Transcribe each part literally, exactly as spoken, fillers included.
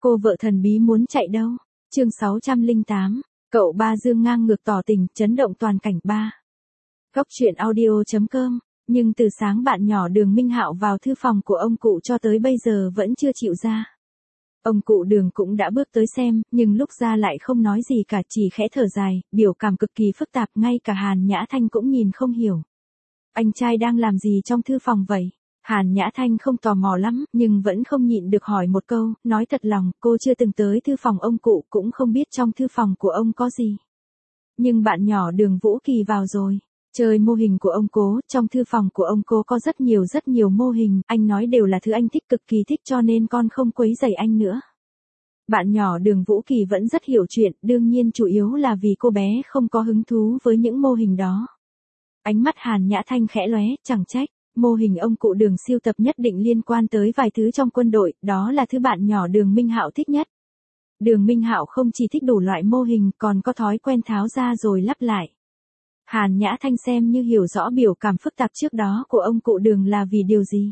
Cô vợ thần bí muốn chạy đâu? Chương sáu trăm lẻ tám, cậu ba Dương ngang ngược tỏ tình, chấn động toàn cảnh ba. Góc truyện audio chấm com, nhưng từ sáng bạn nhỏ Đường Minh Hạo vào thư phòng của ông cụ cho tới bây giờ vẫn chưa chịu ra. Ông cụ Đường cũng đã bước tới xem, nhưng lúc ra lại không nói gì cả, chỉ khẽ thở dài, biểu cảm cực kỳ phức tạp, ngay cả Hàn Nhã Thanh cũng nhìn không hiểu. Anh trai đang làm gì trong thư phòng vậy? Hàn Nhã Thanh không tò mò lắm, nhưng vẫn không nhịn được hỏi một câu, nói thật lòng, cô chưa từng tới thư phòng ông cụ, cũng không biết trong thư phòng của ông có gì. Nhưng bạn nhỏ Đường Vũ Kỳ vào rồi, chơi mô hình của ông cố, trong thư phòng của ông cố có rất nhiều rất nhiều mô hình, anh nói đều là thứ anh thích, cực kỳ thích, cho nên con không quấy rầy anh nữa. Bạn nhỏ Đường Vũ Kỳ vẫn rất hiểu chuyện, đương nhiên chủ yếu là vì cô bé không có hứng thú với những mô hình đó. Ánh mắt Hàn Nhã Thanh khẽ lóe, chẳng trách. Mô hình ông cụ Đường siêu tập nhất định liên quan tới vài thứ trong quân đội, đó là thứ bạn nhỏ Đường Minh Hạo thích nhất. Đường Minh Hạo không chỉ thích đủ loại mô hình, còn có thói quen tháo ra rồi lắp lại. Hàn Nhã Thanh xem như hiểu rõ biểu cảm phức tạp trước đó của ông cụ Đường là vì điều gì.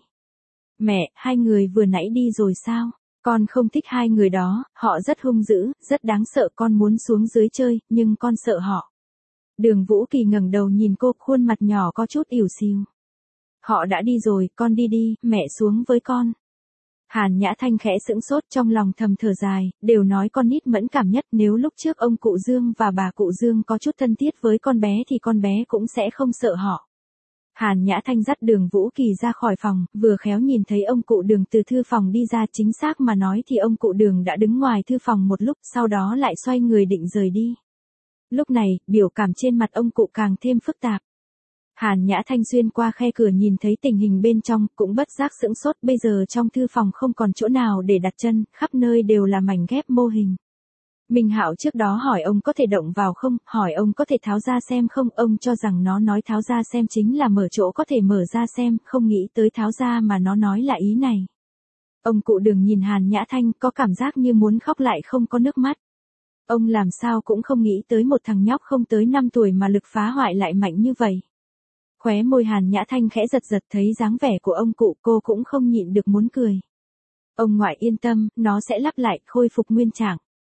Mẹ, hai người vừa nãy đi rồi sao? Con không thích hai người đó, họ rất hung dữ, rất đáng sợ, con muốn xuống dưới chơi, nhưng con sợ họ. Đường Vũ Kỳ ngẩng đầu nhìn cô, khuôn mặt nhỏ có chút ỉu xìu. Họ đã đi rồi, con đi đi, mẹ xuống với con. Hàn Nhã Thanh khẽ sững sốt, trong lòng thầm thở dài, đều nói con nít mẫn cảm nhất, nếu lúc trước ông cụ Dương và bà cụ Dương có chút thân thiết với con bé thì con bé cũng sẽ không sợ họ. Hàn Nhã Thanh dắt Đường Vũ Kỳ ra khỏi phòng, vừa khéo nhìn thấy ông cụ Đường từ thư phòng đi ra, chính xác mà nói thì ông cụ Đường đã đứng ngoài thư phòng một lúc, sau đó lại xoay người định rời đi. Lúc này, biểu cảm trên mặt ông cụ càng thêm phức tạp. Hàn Nhã Thanh xuyên qua khe cửa nhìn thấy tình hình bên trong, cũng bất giác sững sốt, bây giờ trong thư phòng không còn chỗ nào để đặt chân, khắp nơi đều là mảnh ghép mô hình. Minh Hạo trước đó hỏi ông có thể động vào không, hỏi ông có thể tháo ra xem không, ông cho rằng nó nói tháo ra xem chính là mở chỗ có thể mở ra xem, không nghĩ tới tháo ra mà nó nói là ý này. Ông cụ Đường nhìn Hàn Nhã Thanh, có cảm giác như muốn khóc lại không có nước mắt. Ông làm sao cũng không nghĩ tới một thằng nhóc không tới năm tuổi mà lực phá hoại lại mạnh như vậy. Khóe môi Hàn Nhã Thanh khẽ giật giật, thấy dáng vẻ của ông cụ, cô cũng không nhịn được muốn cười. Ông ngoại yên tâm, nó sẽ lắp lại, khôi phục nguyên trạng.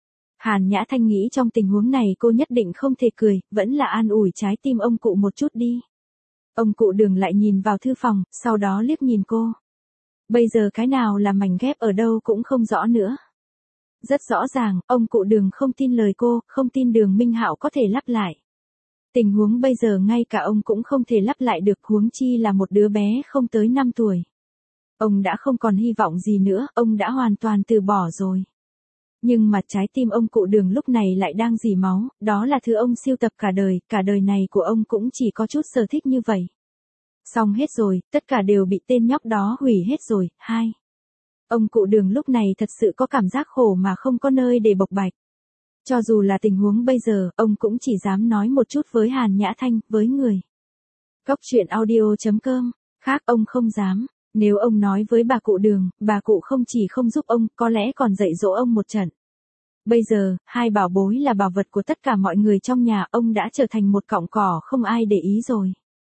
Hàn Nhã Thanh nghĩ trong tình huống này cô nhất định không thể cười, vẫn là an ủi trái tim ông cụ một chút đi. Ông cụ Đường lại nhìn vào thư phòng, sau đó liếc nhìn cô. Bây giờ cái nào là mảnh ghép ở đâu cũng không rõ nữa. Rất rõ ràng, ông cụ Đường không tin lời cô, không tin Đường Minh Hạo có thể lắp lại. Tình huống bây giờ ngay cả ông cũng không thể lắp lại được, huống chi là một đứa bé không tới năm tuổi. Ông đã không còn hy vọng gì nữa, ông đã hoàn toàn từ bỏ rồi. Nhưng mà trái tim ông cụ Đường lúc này lại đang rỉ máu, đó là thứ ông siêu tập cả đời, cả đời này của ông cũng chỉ có chút sở thích như vậy. Xong hết rồi, tất cả đều bị tên nhóc đó hủy hết rồi. Hai. Ông cụ Đường lúc này thật sự có cảm giác khổ mà không có nơi để bộc bạch. Cho dù là tình huống bây giờ, ông cũng chỉ dám nói một chút với Hàn Nhã Thanh, với người. Góc truyện audio chấm com, khác ông không dám. Nếu ông nói với bà cụ Đường, bà cụ không chỉ không giúp ông, có lẽ còn dạy dỗ ông một trận. Bây giờ, hai bảo bối là bảo vật của tất cả mọi người trong nhà, ông đã trở thành một cọng cỏ không ai để ý rồi.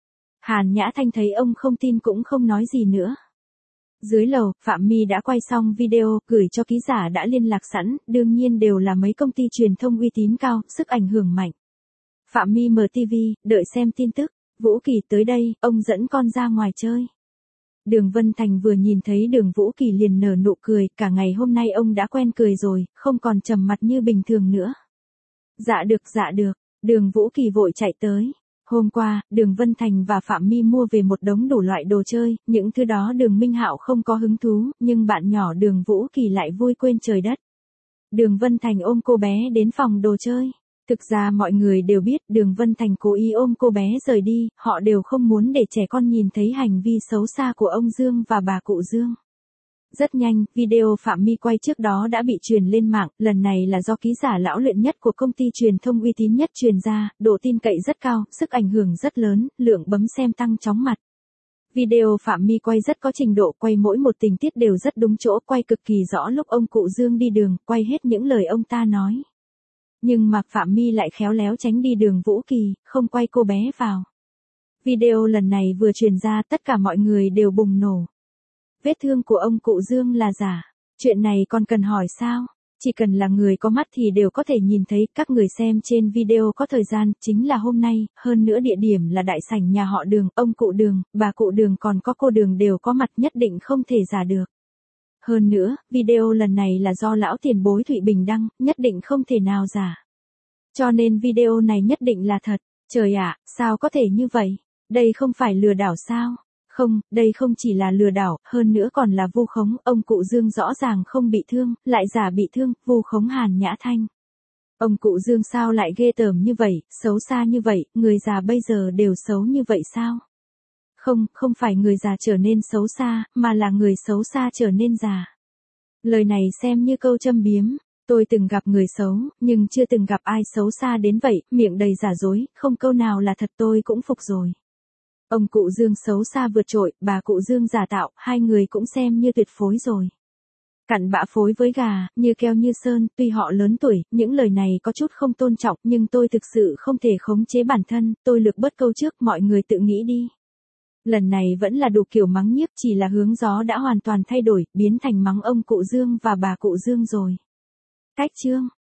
Hàn Nhã Thanh thấy ông không tin cũng không nói gì nữa. Dưới lầu, Phạm My đã quay xong video, gửi cho ký giả đã liên lạc sẵn, đương nhiên đều là mấy công ty truyền thông uy tín cao, sức ảnh hưởng mạnh. Phạm My mở ti vi, đợi xem tin tức. Vũ Kỳ tới đây, ông dẫn con ra ngoài chơi. Đường Vân Thành vừa nhìn thấy Đường Vũ Kỳ liền nở nụ cười, cả ngày hôm nay ông đã quen cười rồi, không còn trầm mặt như bình thường nữa. Dạ được, dạ được, Đường Vũ Kỳ vội chạy tới. Hôm qua, Đường Vân Thành và Phạm My mua về một đống đủ loại đồ chơi, những thứ đó Đường Minh Hạo không có hứng thú, nhưng bạn nhỏ Đường Vũ Kỳ lại vui quên trời đất. Đường Vân Thành ôm cô bé đến phòng đồ chơi. Thực ra mọi người đều biết Đường Vân Thành cố ý ôm cô bé rời đi, họ đều không muốn để trẻ con nhìn thấy hành vi xấu xa của ông Dương và bà cụ Dương. Rất nhanh, video Phạm My quay trước đó đã bị truyền lên mạng, lần này là do ký giả lão luyện nhất của công ty truyền thông uy tín nhất truyền ra, độ tin cậy rất cao, sức ảnh hưởng rất lớn, lượng bấm xem tăng chóng mặt. Video Phạm My quay rất có trình độ, quay mỗi một tình tiết đều rất đúng chỗ, quay cực kỳ rõ lúc ông cụ Dương đi đường, quay hết những lời ông ta nói. Nhưng mà Phạm My lại khéo léo tránh đi Đường Vũ Kỳ, không quay cô bé vào. Video lần này vừa truyền ra, tất cả mọi người đều bùng nổ. Vết thương của ông cụ Dương là giả. Chuyện này còn cần hỏi sao? Chỉ cần là người có mắt thì đều có thể nhìn thấy, các người xem trên video có thời gian, chính là hôm nay, hơn nữa địa điểm là đại sảnh nhà họ Đường, ông cụ Đường, bà cụ Đường còn có cô Đường đều có mặt, nhất định không thể giả được. Hơn nữa, video lần này là do lão tiền bối Thụy Bình đăng, nhất định không thể nào giả. Cho nên video này nhất định là thật. Trời ạ, sao có thể như vậy? Đây không phải lừa đảo sao? Không, đây không chỉ là lừa đảo, hơn nữa còn là vu khống, ông cụ Dương rõ ràng không bị thương, lại giả bị thương, vu khống Hàn Nhã Thanh. Ông cụ Dương sao lại ghê tởm như vậy, xấu xa như vậy, người già bây giờ đều xấu như vậy sao? Không, không phải người già trở nên xấu xa, mà là người xấu xa trở nên già. Lời này xem như câu châm biếm. Tôi từng gặp người xấu, nhưng chưa từng gặp ai xấu xa đến vậy, miệng đầy giả dối, không câu nào là thật, tôi cũng phục rồi. Ông cụ Dương xấu xa vượt trội, bà cụ Dương giả tạo, hai người cũng xem như tuyệt phối rồi. Cặn bã phối với gà, như keo như sơn, tuy họ lớn tuổi, những lời này có chút không tôn trọng, nhưng tôi thực sự không thể khống chế bản thân, tôi lược bớt câu trước, mọi người tự nghĩ đi. Lần này vẫn là đủ kiểu mắng nhiếc, chỉ là hướng gió đã hoàn toàn thay đổi, biến thành mắng ông cụ Dương và bà cụ Dương rồi. Cách chương